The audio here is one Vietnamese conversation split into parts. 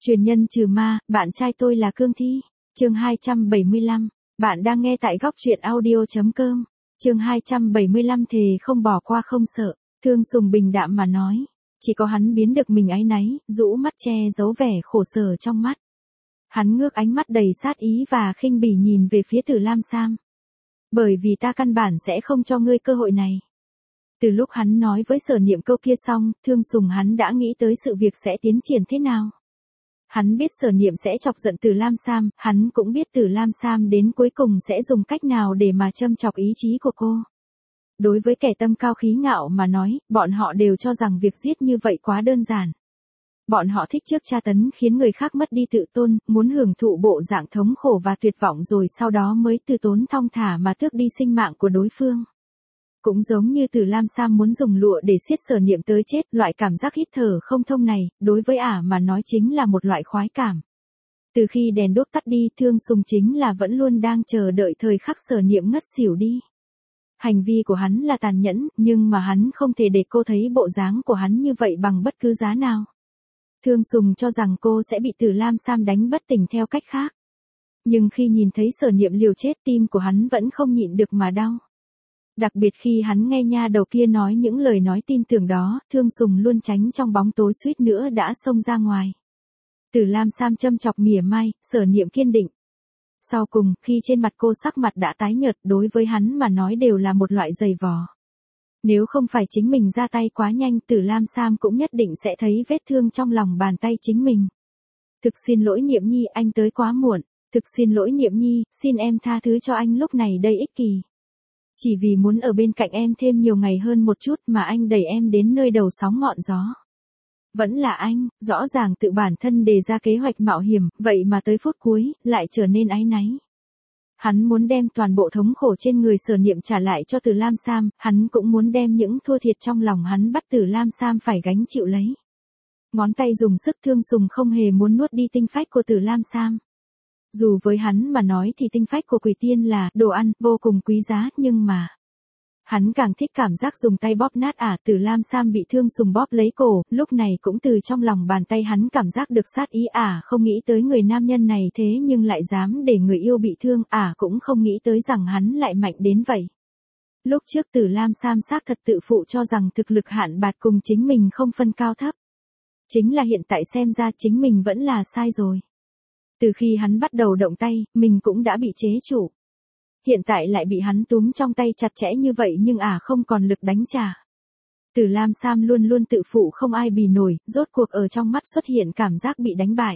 Truyền nhân trừ ma, bạn trai tôi là Cương Thi. Chương 275. Bạn đang nghe tại góc truyện audio.com. Chương 275 thề không bỏ qua không sợ. Thương Sùng bình đạm mà nói. Chỉ có hắn biến được mình áy náy, rũ mắt che giấu vẻ khổ sở trong mắt. Hắn ngước ánh mắt đầy sát ý và khinh bỉ nhìn về phía Tử Lam Sam. Bởi vì ta căn bản sẽ không cho ngươi cơ hội này. Từ lúc hắn nói với Sở Niệm câu kia xong, Thương Sùng hắn đã nghĩ tới sự việc sẽ tiến triển thế nào. Hắn biết Sở Niệm sẽ chọc giận Tử Lam Sam, hắn cũng biết Tử Lam Sam đến cuối cùng sẽ dùng cách nào để mà châm chọc ý chí của cô. Đối với kẻ tâm cao khí ngạo mà nói, bọn họ đều cho rằng việc giết như vậy quá đơn giản. Bọn họ thích trước tra tấn khiến người khác mất đi tự tôn, muốn hưởng thụ bộ dạng thống khổ và tuyệt vọng rồi sau đó mới từ tốn thong thả mà tước đi sinh mạng của đối phương. Cũng giống như Tử Lam Sam muốn dùng lụa để siết Sở Niệm tới chết, loại cảm giác hít thở không thông này, đối với ả mà nói chính là một loại khoái cảm. Từ khi đèn đuốc tắt đi, Thương Sùng chính là vẫn luôn đang chờ đợi thời khắc Sở Niệm ngất xỉu đi. Hành vi của hắn là tàn nhẫn, nhưng mà hắn không thể để cô thấy bộ dáng của hắn như vậy bằng bất cứ giá nào. Thương Sùng cho rằng cô sẽ bị Tử Lam Sam đánh bất tỉnh theo cách khác. Nhưng khi nhìn thấy Sở Niệm liều chết, tim của hắn vẫn không nhịn được mà đau. Đặc biệt khi hắn nghe nha đầu kia nói những lời nói tin tưởng đó, Thương Sùng luôn tránh trong bóng tối suýt nữa đã xông ra ngoài. Tử Lam Sam châm chọc mỉa mai, Sở Niệm kiên định. Sau cùng, khi trên mặt cô sắc mặt đã tái nhợt, đối với hắn mà nói đều là một loại giày vò. Nếu không phải chính mình ra tay quá nhanh, Tử Lam Sam cũng nhất định sẽ thấy vết thương trong lòng bàn tay chính mình. Thực xin lỗi Niệm Nhi, anh tới quá muộn. Thực xin lỗi Niệm Nhi, xin em tha thứ cho anh lúc này đây ích kỷ. Chỉ vì muốn ở bên cạnh em thêm nhiều ngày hơn một chút mà anh đẩy em đến nơi đầu sóng ngọn gió. Vẫn là anh, rõ ràng tự bản thân đề ra kế hoạch mạo hiểm, vậy mà tới phút cuối, lại trở nên áy náy. Hắn muốn đem toàn bộ thống khổ trên người Sở Niệm trả lại cho Tử Lam Sam, hắn cũng muốn đem những thua thiệt trong lòng hắn bắt Tử Lam Sam phải gánh chịu lấy. Ngón tay dùng sức, Thương Sùng không hề muốn nuốt đi tinh phách của Tử Lam Sam. Dù với hắn mà nói thì tinh phách của Quỷ Tiên là đồ ăn vô cùng quý giá, nhưng mà hắn càng thích cảm giác dùng tay bóp nát ả. Tử Lam Sam bị Thương Sùng bóp lấy cổ, lúc này cũng từ trong lòng bàn tay hắn cảm giác được sát ý. Ả không nghĩ tới người nam nhân này thế nhưng lại dám để người yêu bị thương, ả cũng không nghĩ tới rằng hắn lại mạnh đến vậy. Lúc trước Tử Lam Sam xác thật tự phụ cho rằng thực lực Hạn Bạt cùng chính mình không phân cao thấp. Chính là hiện tại xem ra chính mình vẫn là sai rồi. Từ khi hắn bắt đầu động tay, mình cũng đã bị chế trụ. Hiện tại lại bị hắn túm trong tay chặt chẽ như vậy nhưng ả không còn lực đánh trả. Tử Lam Sam luôn luôn tự phụ không ai bì nổi, rốt cuộc ở trong mắt xuất hiện cảm giác bị đánh bại.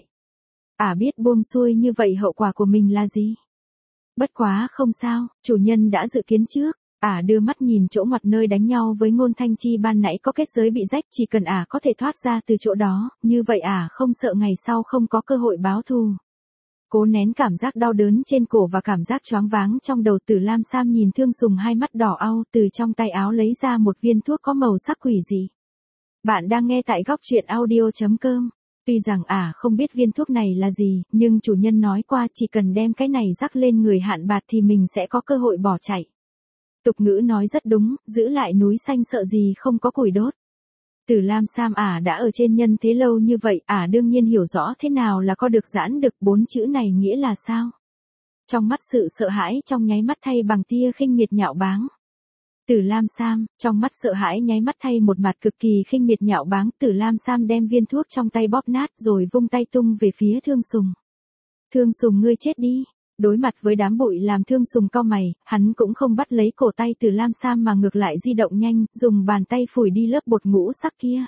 Ả biết buông xuôi như vậy hậu quả của mình là gì. Bất quá không sao, chủ nhân đã dự kiến trước. Ả đưa mắt nhìn chỗ ngoặt nơi đánh nhau với Ngôn Thanh Chi ban nãy có kết giới bị rách, chỉ cần ả có thể thoát ra từ chỗ đó, như vậy ả không sợ ngày sau không có cơ hội báo thù. Cố nén cảm giác đau đớn trên cổ và cảm giác choáng váng trong đầu, Tử Lam Sam nhìn Thương Sùng hai mắt đỏ au, từ trong tay áo lấy ra một viên thuốc có màu sắc quỷ dị. Bạn đang nghe tại góc truyện audio.com. Tuy rằng ả không biết viên thuốc này là gì, nhưng chủ nhân nói qua chỉ cần đem cái này rắc lên người Hạn Bạt thì mình sẽ có cơ hội bỏ chạy. Tục ngữ nói rất đúng, giữ lại núi xanh sợ gì không có củi đốt. Tử Lam Sam ả đã ở trên nhân thế lâu như vậy, ả đương nhiên hiểu rõ thế nào là có được giãn được, 4 chữ này nghĩa là sao. Trong mắt sự sợ hãi trong nháy mắt thay bằng tia khinh miệt nhạo báng. Tử Lam Sam, trong mắt sợ hãi nháy mắt thay một mặt cực kỳ khinh miệt nhạo báng. Tử Lam Sam đem viên thuốc trong tay bóp nát rồi vung tay tung về phía Thương Sùng. Thương Sùng, ngươi chết đi. Đối mặt với đám bụi làm Thương Sùng cau mày, hắn cũng không bắt lấy cổ tay Tử Lam Sam mà ngược lại di động nhanh, dùng bàn tay phủi đi lớp bột ngũ sắc kia.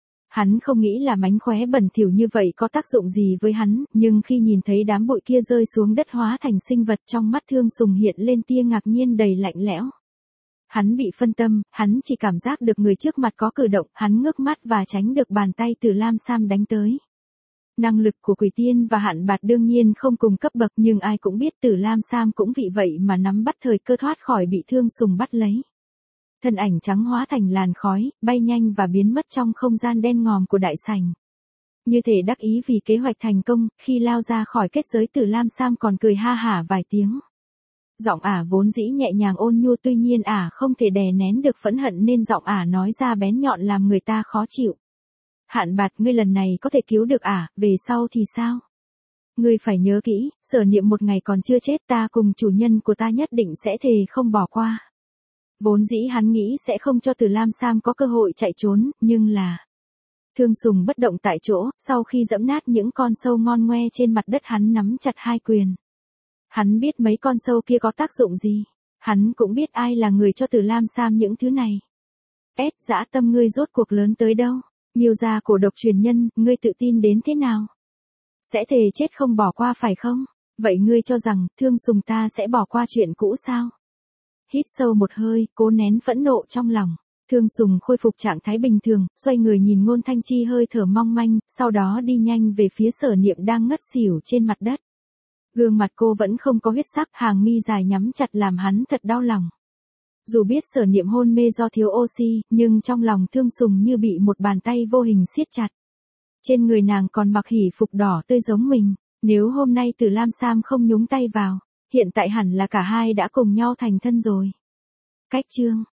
Hắn không nghĩ là mánh khóe bẩn thỉu như vậy có tác dụng gì với hắn, nhưng khi nhìn thấy đám bụi kia rơi xuống đất hóa thành sinh vật, trong mắt Thương Sùng hiện lên tia ngạc nhiên đầy lạnh lẽo. Hắn bị phân tâm, hắn chỉ cảm giác được người trước mặt có cử động, hắn ngước mắt và tránh được bàn tay Tử Lam Sam đánh tới. Năng lực của Quỷ Tiên và Hạn Bạt đương nhiên không cùng cấp bậc, nhưng ai cũng biết Tử Lam Sam cũng vì vậy mà nắm bắt thời cơ thoát khỏi bị Thương Sùng bắt lấy. Thân ảnh trắng hóa thành làn khói, bay nhanh và biến mất trong không gian đen ngòm của đại sảnh. Như thể đắc ý vì kế hoạch thành công, khi lao ra khỏi kết giới Tử Lam Sam còn cười ha hả vài tiếng. Giọng ả vốn dĩ nhẹ nhàng ôn nhu, tuy nhiên ả không thể đè nén được phẫn hận nên giọng ả nói ra bén nhọn làm người ta khó chịu. Hạn Bạt, ngươi lần này có thể cứu được à, về sau thì sao? Ngươi phải nhớ kỹ, Sở Niệm một ngày còn chưa chết, ta cùng chủ nhân của ta nhất định sẽ thề không bỏ qua. Vốn dĩ hắn nghĩ sẽ không cho Từ Lam Sam có cơ hội chạy trốn, nhưng là... Thương Sùng bất động tại chỗ, sau khi giẫm nát những con sâu ngon ngoe trên mặt đất, hắn nắm chặt hai quyền. Hắn biết mấy con sâu kia có tác dụng gì. Hắn cũng biết ai là người cho Từ Lam Sam những thứ này. Dã tâm, ngươi rốt cuộc lớn tới đâu? Miêu gia cổ độc truyền nhân, ngươi tự tin đến thế nào? Sẽ thề chết không bỏ qua phải không? Vậy ngươi cho rằng, Thương Sùng ta sẽ bỏ qua chuyện cũ sao? Hít sâu một hơi, cố nén phẫn nộ trong lòng. Thương Sùng khôi phục trạng thái bình thường, xoay người nhìn Ngôn Thanh Chi hơi thở mong manh, sau đó đi nhanh về phía Sở Niệm đang ngất xỉu trên mặt đất. Gương mặt cô vẫn không có huyết sắc, hàng mi dài nhắm chặt làm hắn thật đau lòng. Dù biết Sở Niệm hôn mê do thiếu oxy, nhưng trong lòng Thương Sùng như bị một bàn tay vô hình siết chặt. Trên người nàng còn mặc hỉ phục đỏ tươi giống mình, nếu hôm nay Từ Lam Sam không nhúng tay vào, hiện tại hẳn là cả hai đã cùng nhau thành thân rồi. Cách chương